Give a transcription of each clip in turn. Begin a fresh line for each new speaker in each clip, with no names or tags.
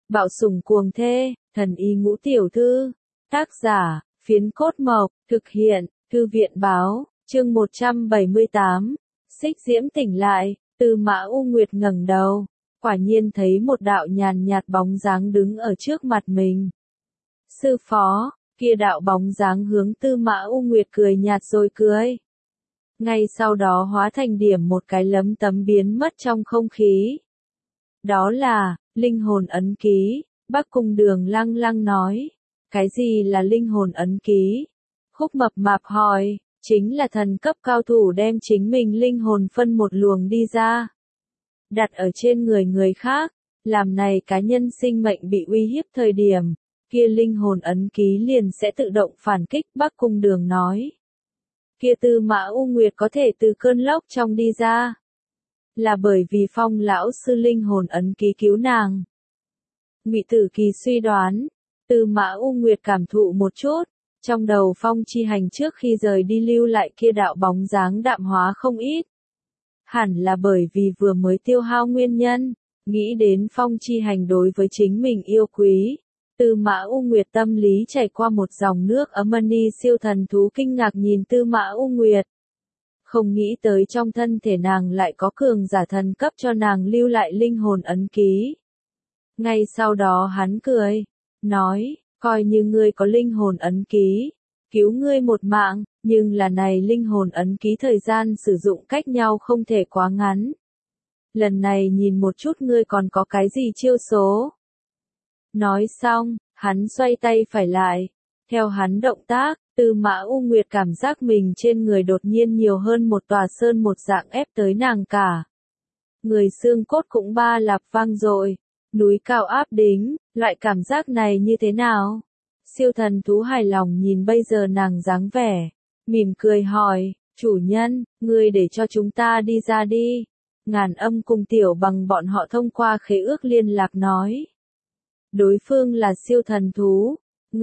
Bạo sủng cuồng thê, thần y ngũ tiểu thư. Tác giả, Phiến Cốt Mộc, thực hiện, Thư viện báo, chương 178. Xích Diễm tỉnh lại, Tư Mã U Nguyệt ngẩng đầu, quả nhiên thấy một đạo nhàn nhạt bóng dáng đứng ở trước mặt mình. Sư phó, kia đạo bóng dáng hướng Tư Mã U Nguyệt cười nhạt rồi cười. Ngay sau đó hóa thành điểm một cái lấm tấm biến mất trong không khí. Đó là, linh hồn ấn ký, Bắc Cung Đường lăng lăng nói. Cái gì là linh hồn ấn ký? Khúc Mập Mạp hỏi, chính là thần cấp cao thủ đem chính mình linh hồn phân một luồng đi ra. Đặt ở trên người người khác, làm này cá nhân sinh mệnh bị uy hiếp thời điểm, kia linh hồn ấn ký liền sẽ tự động phản kích. Bắc Cung Đường nói. Kia Tư Mã U Nguyệt có thể từ cơn lốc trong đi ra. Là bởi vì Phong lão sư linh hồn ấn ký cứu nàng. Ngụy Tử Kỳ suy đoán, Tư Mã U Nguyệt cảm thụ một chút, trong đầu Phong Chi Hành trước khi rời đi lưu lại kia đạo bóng dáng đạm hóa không ít. Hẳn là bởi vì vừa mới tiêu hao nguyên nhân, nghĩ đến Phong Chi Hành đối với chính mình yêu quý. Tư Mã U Nguyệt tâm lý chảy qua một dòng nước ấm. Ni siêu thần thú kinh ngạc nhìn Tư Mã U Nguyệt. Không nghĩ tới trong thân thể nàng lại có cường giả thần cấp cho nàng lưu lại linh hồn ấn ký. Ngay sau đó hắn cười, nói, coi như ngươi có linh hồn ấn ký, cứu ngươi một mạng, nhưng là này linh hồn ấn ký thời gian sử dụng cách nhau không thể quá ngắn. Lần này nhìn một chút ngươi còn có cái gì chiêu số. Nói xong, hắn xoay tay phải lại. Theo hắn động tác, Tư Mã U Nguyệt cảm giác mình trên người đột nhiên nhiều hơn một tòa sơn một dạng ép tới nàng cả. Người xương cốt cũng ba lạp vang dội, núi cao áp đính, loại cảm giác này như thế nào? Siêu thần thú hài lòng nhìn bây giờ nàng dáng vẻ, mỉm cười hỏi, chủ nhân, ngươi để cho chúng ta đi ra đi. Ngàn Âm cùng Tiểu Bằng bọn họ thông qua khế ước liên lạc nói. Đối phương là siêu thần thú,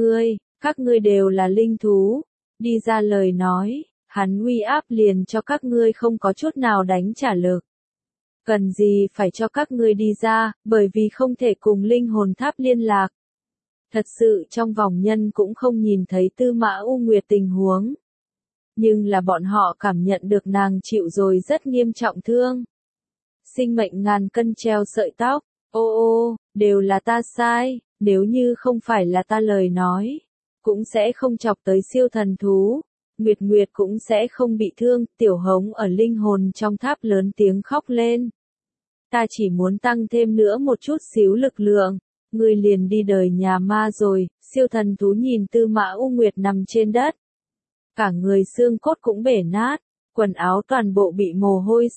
các ngươi đều là linh thú, đi ra lời nói, hắn uy áp liền cho các ngươi không có chút nào đánh trả lực. Cần gì phải cho các ngươi đi ra, bởi vì không thể cùng linh hồn tháp liên lạc. Thật sự trong vòng nhân cũng không nhìn thấy Tư Mã U Nguyệt tình huống. Nhưng là bọn họ cảm nhận được nàng chịu rồi rất nghiêm trọng thương. Sinh mệnh ngàn cân treo sợi tóc, đều là ta sai, nếu như không phải là ta lời nói, cũng sẽ không chọc tới siêu thần thú. Nguyệt Nguyệt cũng sẽ không bị thương. Tiểu Hống ở linh hồn trong tháp lớn tiếng khóc lên. Ta chỉ muốn tăng thêm nữa một chút xíu lực lượng, ngươi liền đi đời nhà ma rồi. Siêu thần thú nhìn Tư Mã U Nguyệt nằm trên đất. Cả người xương cốt cũng bể nát, quần áo toàn bộ bị mồ hôi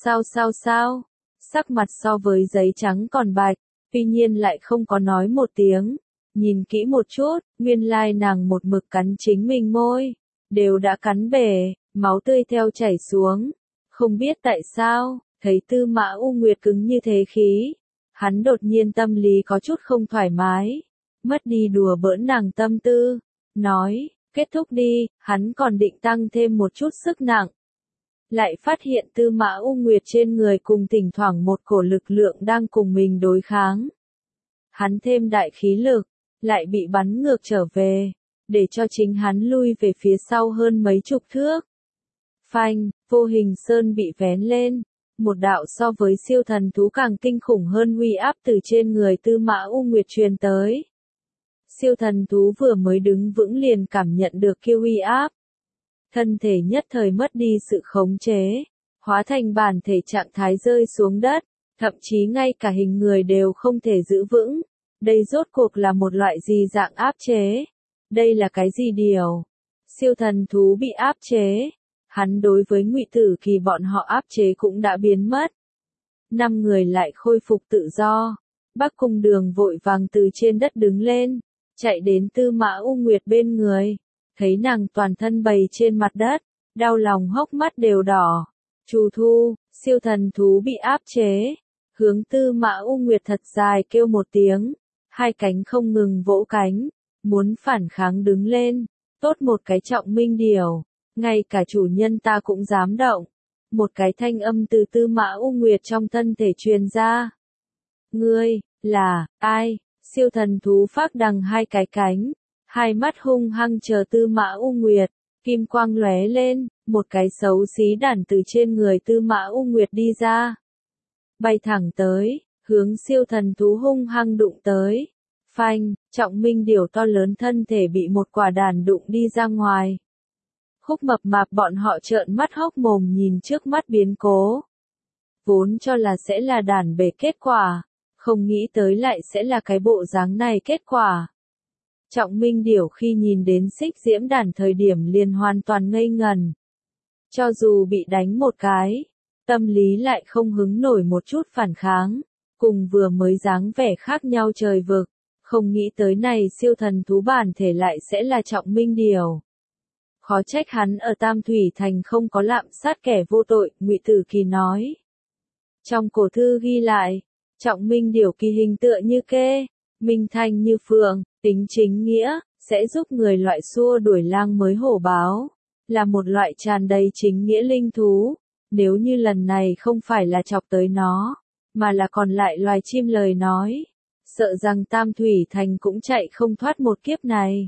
sao. Sắc mặt so với giấy trắng còn bạch, tuy nhiên lại không có nói một tiếng. Nhìn kỹ một chút, nguyên lai nàng một mực cắn chính mình môi, đều đã cắn bể, máu tươi theo chảy xuống. Không biết tại sao, thấy Tư Mã U Nguyệt cứng như thế khí, hắn đột nhiên tâm lý có chút không thoải mái, mất đi đùa bỡn nàng tâm tư, nói, kết thúc đi. Hắn còn định tăng thêm một chút sức nặng, lại phát hiện Tư Mã U Nguyệt trên người cùng thỉnh thoảng một cổ lực lượng đang cùng mình đối kháng. Hắn thêm đại khí lực, lại bị bắn ngược trở về, để cho chính hắn lui về phía sau hơn mấy chục thước. Phanh, vô hình sơn bị vén lên, một đạo so với siêu thần thú càng kinh khủng hơn uy áp từ trên người Tư Mã U Nguyệt truyền tới. Siêu thần thú vừa mới đứng vững liền cảm nhận được kia uy áp. Thân thể nhất thời mất đi sự khống chế, hóa thành bản thể trạng thái rơi xuống đất, thậm chí ngay cả hình người đều không thể giữ vững. Đây rốt cuộc là một loại gì dạng áp chế? Đây là cái gì điều? Siêu thần thú bị áp chế. Hắn đối với Ngụy Tử Kỳ bọn họ áp chế cũng đã biến mất. 5 người lại khôi phục tự do. Bắc Cung Đường vội vàng từ trên đất đứng lên, chạy đến Tư Mã U Nguyệt bên người. Thấy nàng toàn thân bầy trên mặt đất, đau lòng hốc mắt đều đỏ. Chu Thu, siêu thần thú bị áp chế. Hướng Tư Mã U Nguyệt thật dài kêu một tiếng. Hai cánh không ngừng vỗ cánh, muốn phản kháng đứng lên. Tốt một cái Trọng Minh điểu, ngay cả chủ nhân ta cũng dám động. Một cái thanh âm từ Tư Mã U Nguyệt trong thân thể truyền ra. Ngươi, là, ai? Siêu thần thú phác đằng hai cái cánh, hai mắt hung hăng chờ Tư Mã U Nguyệt, kim quang lóe lên, một cái xấu xí đản từ trên người Tư Mã U Nguyệt đi ra. Bay thẳng tới, hướng siêu thần thú hung hăng đụng tới. Phanh, Trọng Minh điểu to lớn thân thể bị một quả đàn đụng đi ra ngoài. Khúc Mập Mạp bọn họ trợn mắt hốc mồm nhìn trước mắt biến cố. Vốn cho là sẽ là đàn bể kết quả, không nghĩ tới lại sẽ là cái bộ dáng này kết quả. Trọng Minh điểu khi nhìn đến xích diễm đàn thời điểm liền hoàn toàn ngây ngần. Cho dù bị đánh một cái, tâm lý lại không hứng nổi một chút phản kháng, cùng vừa mới dáng vẻ khác nhau trời vực, không nghĩ tới này siêu thần thú bản thể lại sẽ là Trọng Minh điểu. Khó trách hắn ở Tam Thủy Thành không có lạm sát kẻ vô tội, Ngụy Tử Kỳ nói. Trong cổ thư ghi lại, Trọng Minh điểu kỳ hình tựa như kê, minh thanh như phượng, tính chính nghĩa, sẽ giúp người loại xua đuổi lang mới hổ báo, là một loại tràn đầy chính nghĩa linh thú. Nếu như lần này không phải là chọc tới nó, mà là còn lại loài chim lời nói, sợ rằng Tam Thủy Thành cũng chạy không thoát một kiếp này.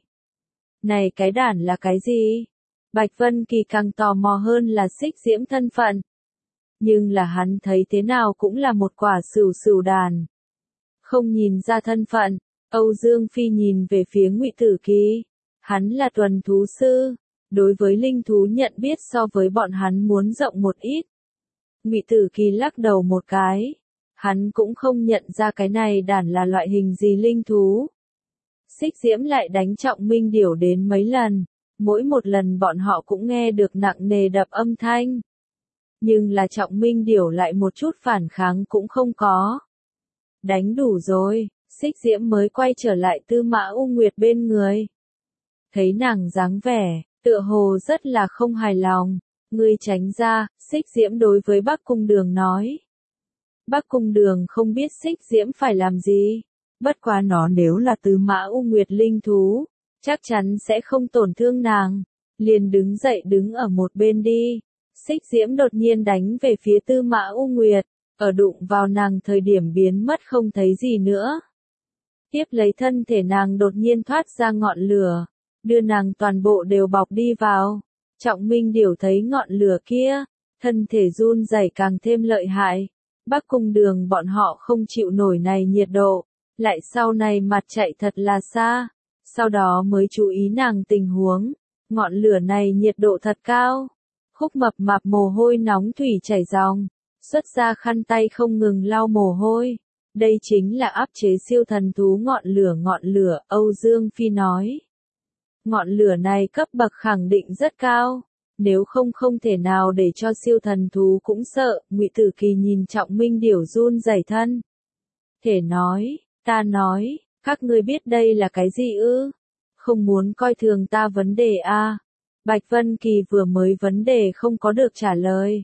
Này cái đản là cái gì? Bạch Vân Kỳ càng tò mò hơn là xích diễm thân phận. Nhưng là hắn thấy thế nào cũng là một quả sửu sửu đàn. Không nhìn ra thân phận, Âu Dương Phi nhìn về phía Ngụy Tử Kỳ. Hắn là tuần thú sư, đối với linh thú nhận biết so với bọn hắn muốn rộng một ít. Ngụy Tử Kỳ lắc đầu một cái. Hắn cũng không nhận ra cái này đàn là loại hình gì linh thú. Xích diễm lại đánh Trọng Minh điểu đến mấy lần, mỗi một lần bọn họ cũng nghe được nặng nề đập âm thanh. Nhưng là Trọng Minh điểu lại một chút phản kháng cũng không có. Đánh đủ rồi, xích diễm mới quay trở lại Tư Mã U Nguyệt bên người. Thấy nàng dáng vẻ, tựa hồ rất là không hài lòng. Ngươi tránh ra, xích diễm đối với Bắc Cung Đường nói. Bắc Cung Đường không biết xích diễm phải làm gì. Bất quá nó nếu là Tư Mã U Nguyệt linh thú, chắc chắn sẽ không tổn thương nàng. Liền đứng dậy đứng ở một bên đi. Xích diễm đột nhiên đánh về phía Tư Mã U Nguyệt, ở đụng vào nàng thời điểm biến mất không thấy gì nữa. Tiếp lấy thân thể nàng đột nhiên thoát ra ngọn lửa, đưa nàng toàn bộ đều bọc đi vào. Trọng Minh điểu thấy ngọn lửa kia, thân thể run rẩy càng thêm lợi hại. Bắc Cung Đường bọn họ không chịu nổi này nhiệt độ, lại sau này mặt chạy thật là xa, sau đó mới chú ý nàng tình huống. Ngọn lửa này nhiệt độ thật cao. Khúc Mập Mạp mồ hôi nóng thủy chảy ròng, xuất ra khăn tay không ngừng lau mồ hôi. Đây chính là áp chế siêu thần thú ngọn lửa, Âu Dương Phi nói. Ngọn lửa này cấp bậc khẳng định rất cao, nếu không không thể nào để cho siêu thần thú cũng sợ. Ngụy Tử Kỳ nhìn Trọng Minh điểu run rẩy thân. Thể nói, ta nói, các ngươi biết đây là cái gì ư? Không muốn coi thường ta vấn đề a? Bạch Vân Kỳ vừa mới vấn đề không có được trả lời.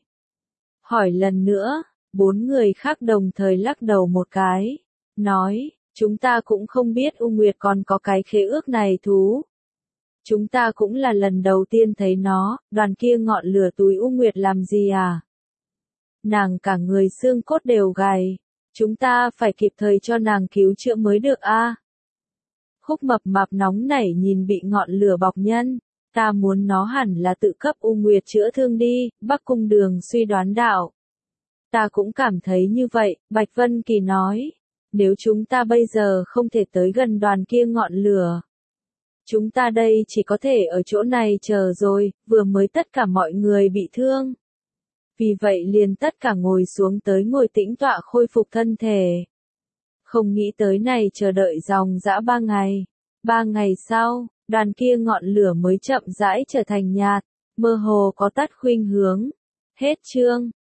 Hỏi lần nữa, 4 người khác đồng thời lắc đầu một cái, nói, chúng ta cũng không biết U Nguyệt còn có cái khế ước này thú. Chúng ta cũng là lần đầu tiên thấy nó, đoàn kia ngọn lửa túi U Nguyệt làm gì à? Nàng cả người xương cốt đều gầy, chúng ta phải kịp thời cho nàng cứu chữa mới được a. Khúc Mập Mạp nóng nảy nhìn bị ngọn lửa bọc nhân. Ta muốn nó hẳn là tự cấp U Nguyệt chữa thương đi, Bắc Cung Đường suy đoán đạo. Ta cũng cảm thấy như vậy, Bạch Vân Kỳ nói. Nếu chúng ta bây giờ không thể tới gần đoàn kia ngọn lửa, chúng ta đây chỉ có thể ở chỗ này chờ rồi, vừa mới tất cả mọi người bị thương. Vì vậy liền tất cả ngồi xuống tới ngồi tĩnh tọa khôi phục thân thể. Không nghĩ tới này chờ đợi dòng dã 3 ngày. 3 ngày sau, đoàn kia ngọn lửa mới chậm rãi trở thành nhạt, mơ hồ có tắt khuynh hướng. Hết chương.